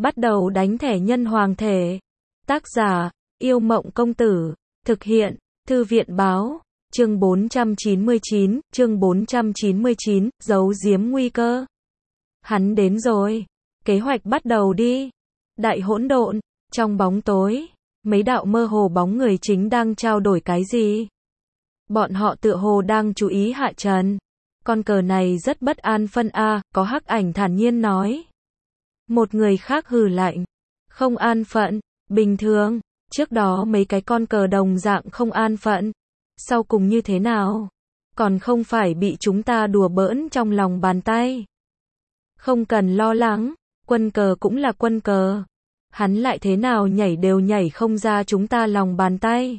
Bắt đầu đánh thẻ nhân hoàng thể. Tác giả, Yêu Mộng Công Tử. Thực hiện, Thư viện Báo. Chương 499, giấu giếm nguy cơ. Hắn đến rồi. Kế hoạch bắt đầu đi. Đại hỗn độn, trong bóng tối, mấy đạo mơ hồ bóng người chính đang trao đổi cái gì. Bọn họ tựa hồ đang chú ý Hạ Trần. Con cờ này rất bất an phân A, có hắc ảnh thản nhiên nói. Một người khác hừ lạnh. Không an phận, bình thường, trước đó mấy cái con cờ đồng dạng không an phận. Sau cùng như thế nào? Còn không phải bị chúng ta đùa bỡn trong lòng bàn tay. Không cần lo lắng, quân cờ cũng là quân cờ. Hắn lại thế nào nhảy đều nhảy không ra chúng ta lòng bàn tay.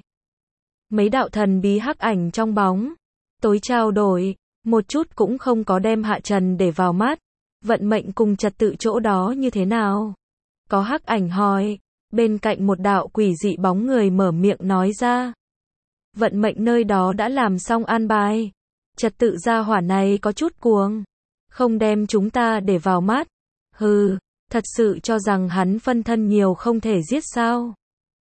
Mấy đạo thần bí hắc ảnh trong bóng tối trao đổi, một chút cũng không có đem Hạ Trần để vào mắt. Vận mệnh cùng trật tự chỗ đó như thế nào? Có hắc ảnh hỏi, bên cạnh một đạo quỷ dị bóng người mở miệng nói ra. Vận mệnh nơi đó đã làm xong an bài. Trật tự gia hỏa này có chút cuồng. Không đem chúng ta để vào mắt. Hừ, thật sự cho rằng hắn phân thân nhiều không thể giết sao?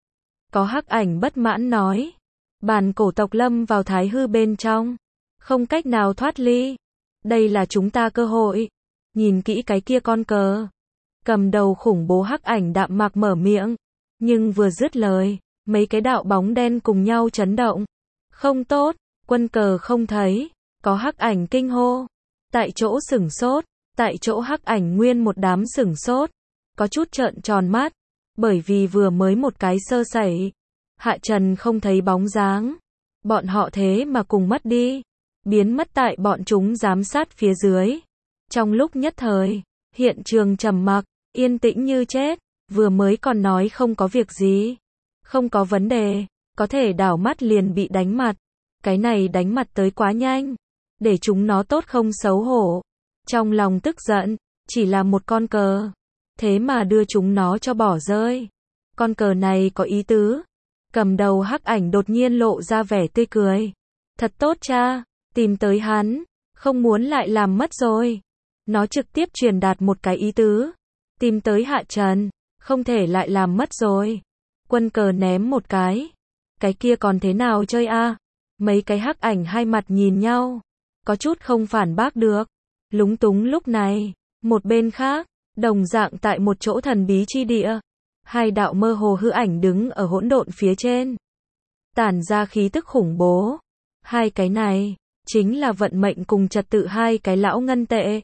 Có hắc ảnh bất mãn nói. Bản cổ tộc lâm vào thái hư bên trong. Không cách nào thoát ly. Đây là chúng ta cơ hội. Nhìn kỹ cái kia con cờ. Cầm đầu khủng bố hắc ảnh đạm mạc mở miệng. Nhưng vừa dứt lời, mấy cái đạo bóng đen cùng nhau chấn động. Không tốt, quân cờ không thấy. Có hắc ảnh kinh hô. Tại chỗ sửng sốt. Tại chỗ hắc ảnh nguyên một đám sửng sốt. Có chút trợn tròn mắt. Bởi vì vừa mới một cái sơ sẩy. Hạ Trần không thấy bóng dáng. Bọn họ thế mà cùng mất đi. Biến mất tại bọn chúng giám sát phía dưới. Trong lúc nhất thời, hiện trường trầm mặc, yên tĩnh như chết. Vừa mới còn nói không có việc gì. Không có vấn đề. Có thể đảo mắt liền bị đánh mặt. Cái này đánh mặt tới quá nhanh. Để chúng nó tốt không xấu hổ. Trong lòng tức giận, chỉ là một con cờ. Thế mà đưa chúng nó cho bỏ rơi. Con cờ này có ý tứ. Cầm đầu hắc ảnh đột nhiên lộ ra vẻ tươi cười. Thật tốt cha, tìm tới hắn. Không muốn lại làm mất rồi. Nó trực tiếp truyền đạt một cái ý tứ. Tìm tới Hạ Trần. Không thể lại làm mất rồi. Quân cờ ném một cái. Cái kia còn thế nào chơi a? Mấy cái hắc ảnh hai mặt nhìn nhau. Có chút không phản bác được. Lúng túng lúc này. Một bên khác, đồng dạng tại một chỗ thần bí chi địa. Hai đạo mơ hồ hư ảnh đứng ở hỗn độn phía trên. Tản ra khí tức khủng bố. Hai cái này, chính là vận mệnh cùng trật tự hai cái lão ngân tệ.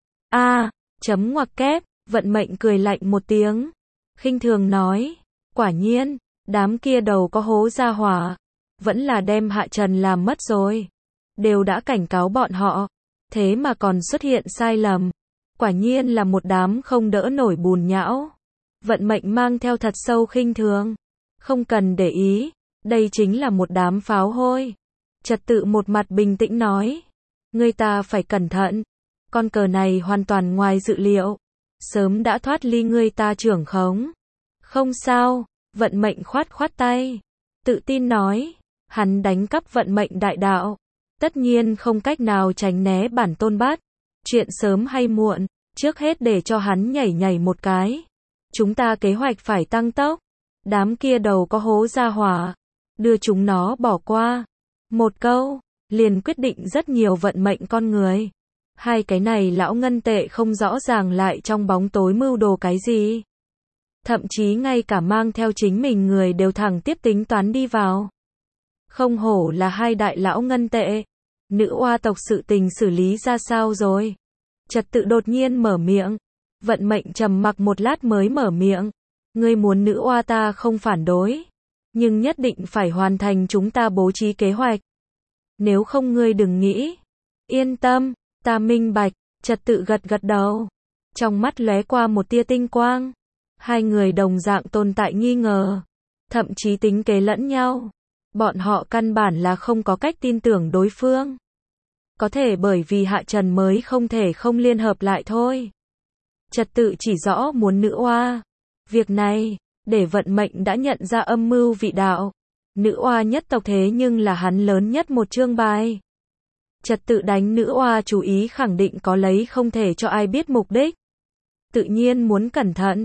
Chấm ngoặc kép, vận mệnh cười lạnh một tiếng. Khinh thường nói, quả nhiên, đám kia đầu có hố ra hỏa. Vẫn là đem Hạ Trần làm mất rồi. Đều đã cảnh cáo bọn họ. Thế mà còn xuất hiện sai lầm. Quả nhiên là một đám không đỡ nổi bùn nhão. Vận mệnh mang theo thật sâu khinh thường. Không cần để ý. Đây chính là một đám pháo hôi. Trật tự một mặt bình tĩnh nói. Người ta phải cẩn thận. Con cờ này hoàn toàn ngoài dự liệu. Sớm đã thoát ly người ta trưởng khống. Không sao. Vận mệnh khoát khoát tay. Tự tin nói. Hắn đánh cắp vận mệnh đại đạo. Tất nhiên không cách nào tránh né bản tôn bắt. Chuyện sớm hay muộn. Trước hết để cho hắn nhảy nhảy một cái. Chúng ta kế hoạch phải tăng tốc. Đám kia đầu có hố ra hỏa. Đưa chúng nó bỏ qua. Một câu, liền quyết định rất nhiều vận mệnh con người. Hai cái này lão ngân tệ không rõ ràng lại trong bóng tối mưu đồ cái gì. Thậm chí ngay cả mang theo chính mình người đều thẳng tiếp tính toán đi vào. Không hổ là hai đại lão ngân tệ. Nữ oa tộc sự tình xử lý ra sao rồi? Trật tự đột nhiên mở miệng. Vận mệnh trầm mặc một lát mới mở miệng. Ngươi muốn nữ oa ta không phản đối. Nhưng nhất định phải hoàn thành chúng ta bố trí kế hoạch. Nếu không ngươi đừng nghĩ. Yên tâm, ta minh bạch. Trật tự gật gật đầu. Trong mắt lóe qua một tia tinh quang. Hai người đồng dạng tồn tại nghi ngờ. Thậm chí tính kế lẫn nhau. Bọn họ căn bản là không có cách tin tưởng đối phương. Có thể bởi vì Hạ Trần mới không thể không liên hợp lại thôi. Trật tự chỉ rõ muốn nữ oa. Việc này, để vận mệnh đã nhận ra âm mưu vị đạo. Nữ oa nhất tộc thế nhưng là hắn lớn nhất một chương bài. Trật tự đánh nữ oa chú ý khẳng định có lấy không thể cho ai biết mục đích. Tự nhiên muốn cẩn thận.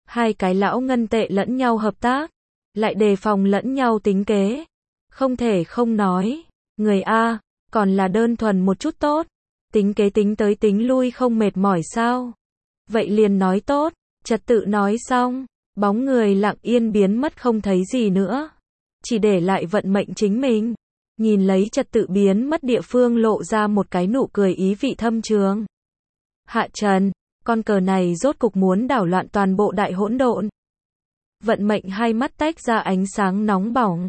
Hai cái lão ngân tệ lẫn nhau hợp tác, lại đề phòng lẫn nhau tính kế. Không thể không nói, người A, còn là đơn thuần một chút tốt. Tính kế tính tới tính lui không mệt mỏi sao? Vậy liền nói tốt, trật tự nói xong, bóng người lặng yên biến mất không thấy gì nữa. Chỉ để lại vận mệnh chính mình. Nhìn lấy trật tự biến mất địa phương lộ ra một cái nụ cười ý vị thâm trường. Hạ Trần, con cờ này rốt cục muốn đảo loạn toàn bộ đại hỗn độn. Vận mệnh hai mắt tách ra ánh sáng nóng bỏng,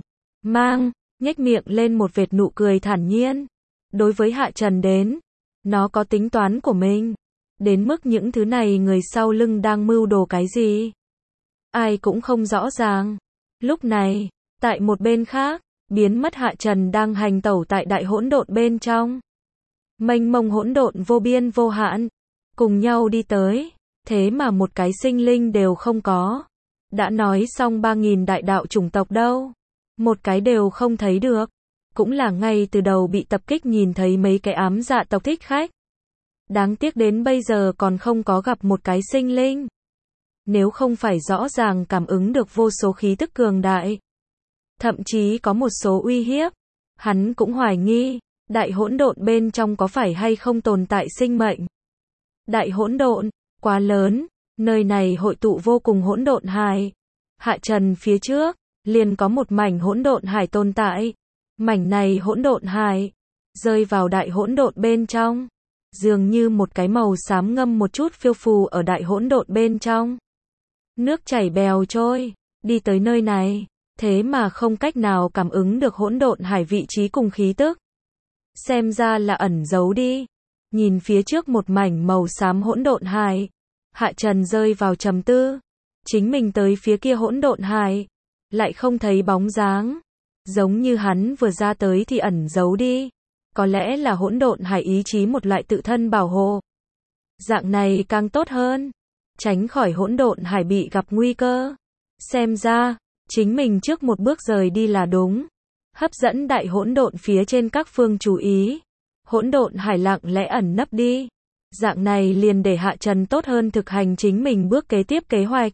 nhếch miệng lên một vệt nụ cười thản nhiên. Đối với Hạ Trần đến, nó có tính toán của mình. Đến mức những thứ này người sau lưng đang mưu đồ cái gì, ai cũng không rõ ràng. Lúc này, tại một bên khác, biến mất Hạ Trần đang hành tẩu tại đại hỗn độn bên trong. Mênh mông hỗn độn vô biên vô hạn, cùng nhau đi tới, thế mà một cái sinh linh đều không có. Đã nói xong 3.000 đại đạo chủng tộc đâu, một cái đều không thấy được. Cũng là ngay từ đầu bị tập kích nhìn thấy mấy cái ám dạ tộc thích khách. Đáng tiếc đến bây giờ còn không có gặp một cái sinh linh. Nếu không phải rõ ràng cảm ứng được vô số khí tức cường đại, thậm chí có một số uy hiếp, hắn cũng hoài nghi, đại hỗn độn bên trong có phải hay không tồn tại sinh mệnh. Đại hỗn độn, quá lớn, nơi này hội tụ vô cùng hỗn độn hải. Hạ Trần phía trước, liền có một mảnh hỗn độn hải tồn tại. Mảnh này hỗn độn hải, rơi vào đại hỗn độn bên trong. Dường như một cái màu xám ngâm một chút phiêu phù ở đại hỗn độn bên trong. Nước chảy bèo trôi, đi tới nơi này, thế mà không cách nào cảm ứng được hỗn độn hải vị trí cùng khí tức. Xem ra là ẩn giấu đi. Nhìn phía trước một mảnh màu xám hỗn độn hải, Hạ Trần rơi vào trầm tư. Chính mình tới phía kia hỗn độn hải, lại không thấy bóng dáng. Giống như hắn vừa ra tới thì ẩn giấu đi. Có lẽ là hỗn độn hải ý chí một loại tự thân bảo hộ. Dạng này càng tốt hơn, tránh khỏi hỗn độn hải bị gặp nguy cơ. Xem ra, chính mình trước một bước rời đi là đúng. Hấp dẫn đại hỗn độn phía trên các phương chú ý. Hỗn độn hải lặng lẽ ẩn nấp đi. Dạng này liền để Hạ Trần tốt hơn thực hành chính mình bước kế tiếp kế hoạch.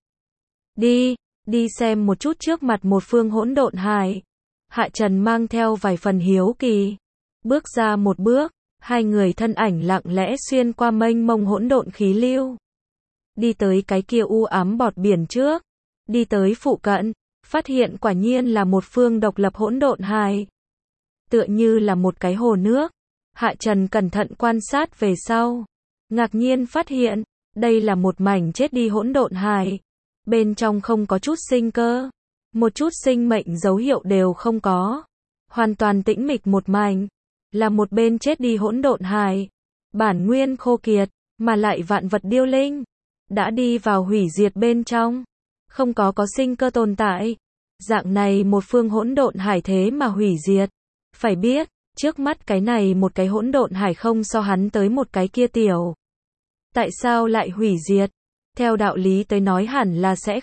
Đi xem một chút trước mặt một phương hỗn độn hải. Hạ Trần mang theo vài phần hiếu kỳ. Bước ra một bước, hai người thân ảnh lặng lẽ xuyên qua mênh mông hỗn độn khí lưu. Đi tới cái kia u ám bọt biển trước. Đi tới phụ cận, phát hiện quả nhiên là một phương độc lập hỗn độn hải. Tựa như là một cái hồ nước. Hạ Trần cẩn thận quan sát về sau. Ngạc nhiên phát hiện, đây là một mảnh chết đi hỗn độn hải. Bên trong không có chút sinh cơ. Một chút sinh mệnh dấu hiệu đều không có. Hoàn toàn tĩnh mịch một mảnh. Là một bên chết đi hỗn độn hải. Bản nguyên khô kiệt, mà lại vạn vật điêu linh. Đã đi vào hủy diệt bên trong. Không có sinh cơ tồn tại. Dạng này một phương hỗn độn hải thế mà hủy diệt. Phải biết, trước mắt cái này một cái hỗn độn hải không so hắn tới một cái kia tiểu. Tại sao lại hủy diệt? Theo đạo lý tới nói hẳn là sẽ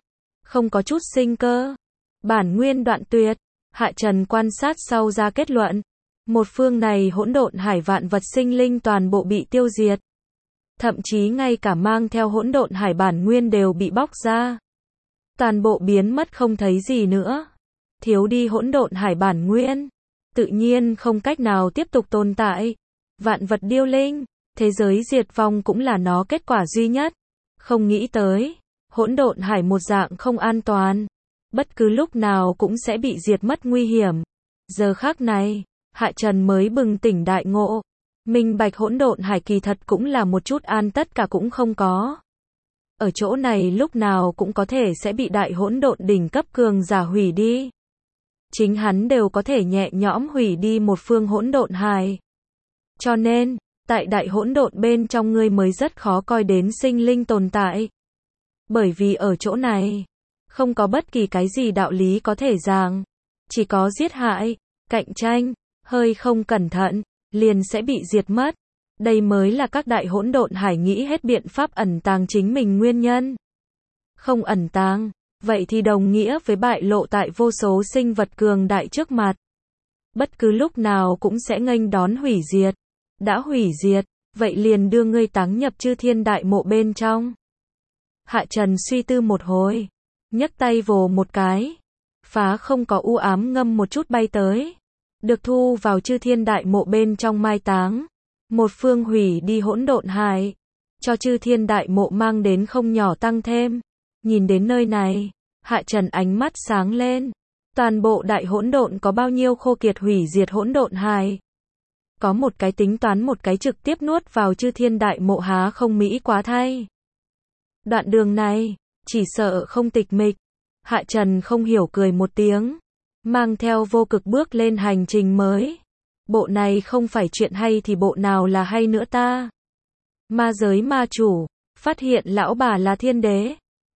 không có chút sinh cơ. Bản nguyên đoạn tuyệt. Hạ Trần quan sát sau ra kết luận. Một phương này hỗn độn hải vạn vật sinh linh toàn bộ bị tiêu diệt. Thậm chí ngay cả mang theo hỗn độn hải bản nguyên đều bị bóc ra. Toàn bộ biến mất không thấy gì nữa. Thiếu đi hỗn độn hải bản nguyên, tự nhiên không cách nào tiếp tục tồn tại. Vạn vật điêu linh, thế giới diệt vong cũng là nó kết quả duy nhất. Không nghĩ tới, hỗn độn hải một dạng không an toàn. Bất cứ lúc nào cũng sẽ bị diệt mất nguy hiểm. Giờ khắc này, Hạ Trần mới bừng tỉnh đại ngộ. Minh bạch hỗn độn hải kỳ thật cũng là một chút an tất cả cũng không có. Ở chỗ này lúc nào cũng có thể sẽ bị đại hỗn độn đỉnh cấp cường giả hủy đi. Chính hắn đều có thể nhẹ nhõm hủy đi một phương hỗn độn hải. Cho nên, tại đại hỗn độn bên trong ngươi mới rất khó coi đến sinh linh tồn tại. Bởi vì ở chỗ này, không có bất kỳ cái gì đạo lý có thể giảng. Chỉ có giết hại, cạnh tranh, hơi không cẩn thận, liền sẽ bị diệt mất. Đây mới là các đại hỗn độn hải nghĩ hết biện pháp ẩn tàng chính mình nguyên nhân. Không ẩn tàng, vậy thì đồng nghĩa với bại lộ tại vô số sinh vật cường đại trước mặt. Bất cứ lúc nào cũng sẽ nghênh đón hủy diệt. Đã hủy diệt, vậy liền đưa ngươi táng nhập chư thiên đại mộ bên trong. Hạ Trần suy tư một hồi, nhấc tay vồ một cái, phá không có u ám ngâm một chút bay tới, được thu vào chư thiên đại mộ bên trong mai táng, một phương hủy đi hỗn độn hải, cho chư thiên đại mộ mang đến không nhỏ tăng thêm. Nhìn đến nơi này, Hạ Trần ánh mắt sáng lên, toàn bộ đại hỗn độn có bao nhiêu khô kiệt hủy diệt hỗn độn hải. Có một cái tính toán một cái trực tiếp nuốt vào chư thiên đại mộ há không mỹ quá thay. Đoạn đường này, chỉ sợ không tịch mịch. Hạ Trần không hiểu cười một tiếng, mang theo vô cực bước lên hành trình mới. Bộ này không phải chuyện hay thì bộ nào là hay nữa ta? Ma giới ma chủ, phát hiện lão bà là thiên đế.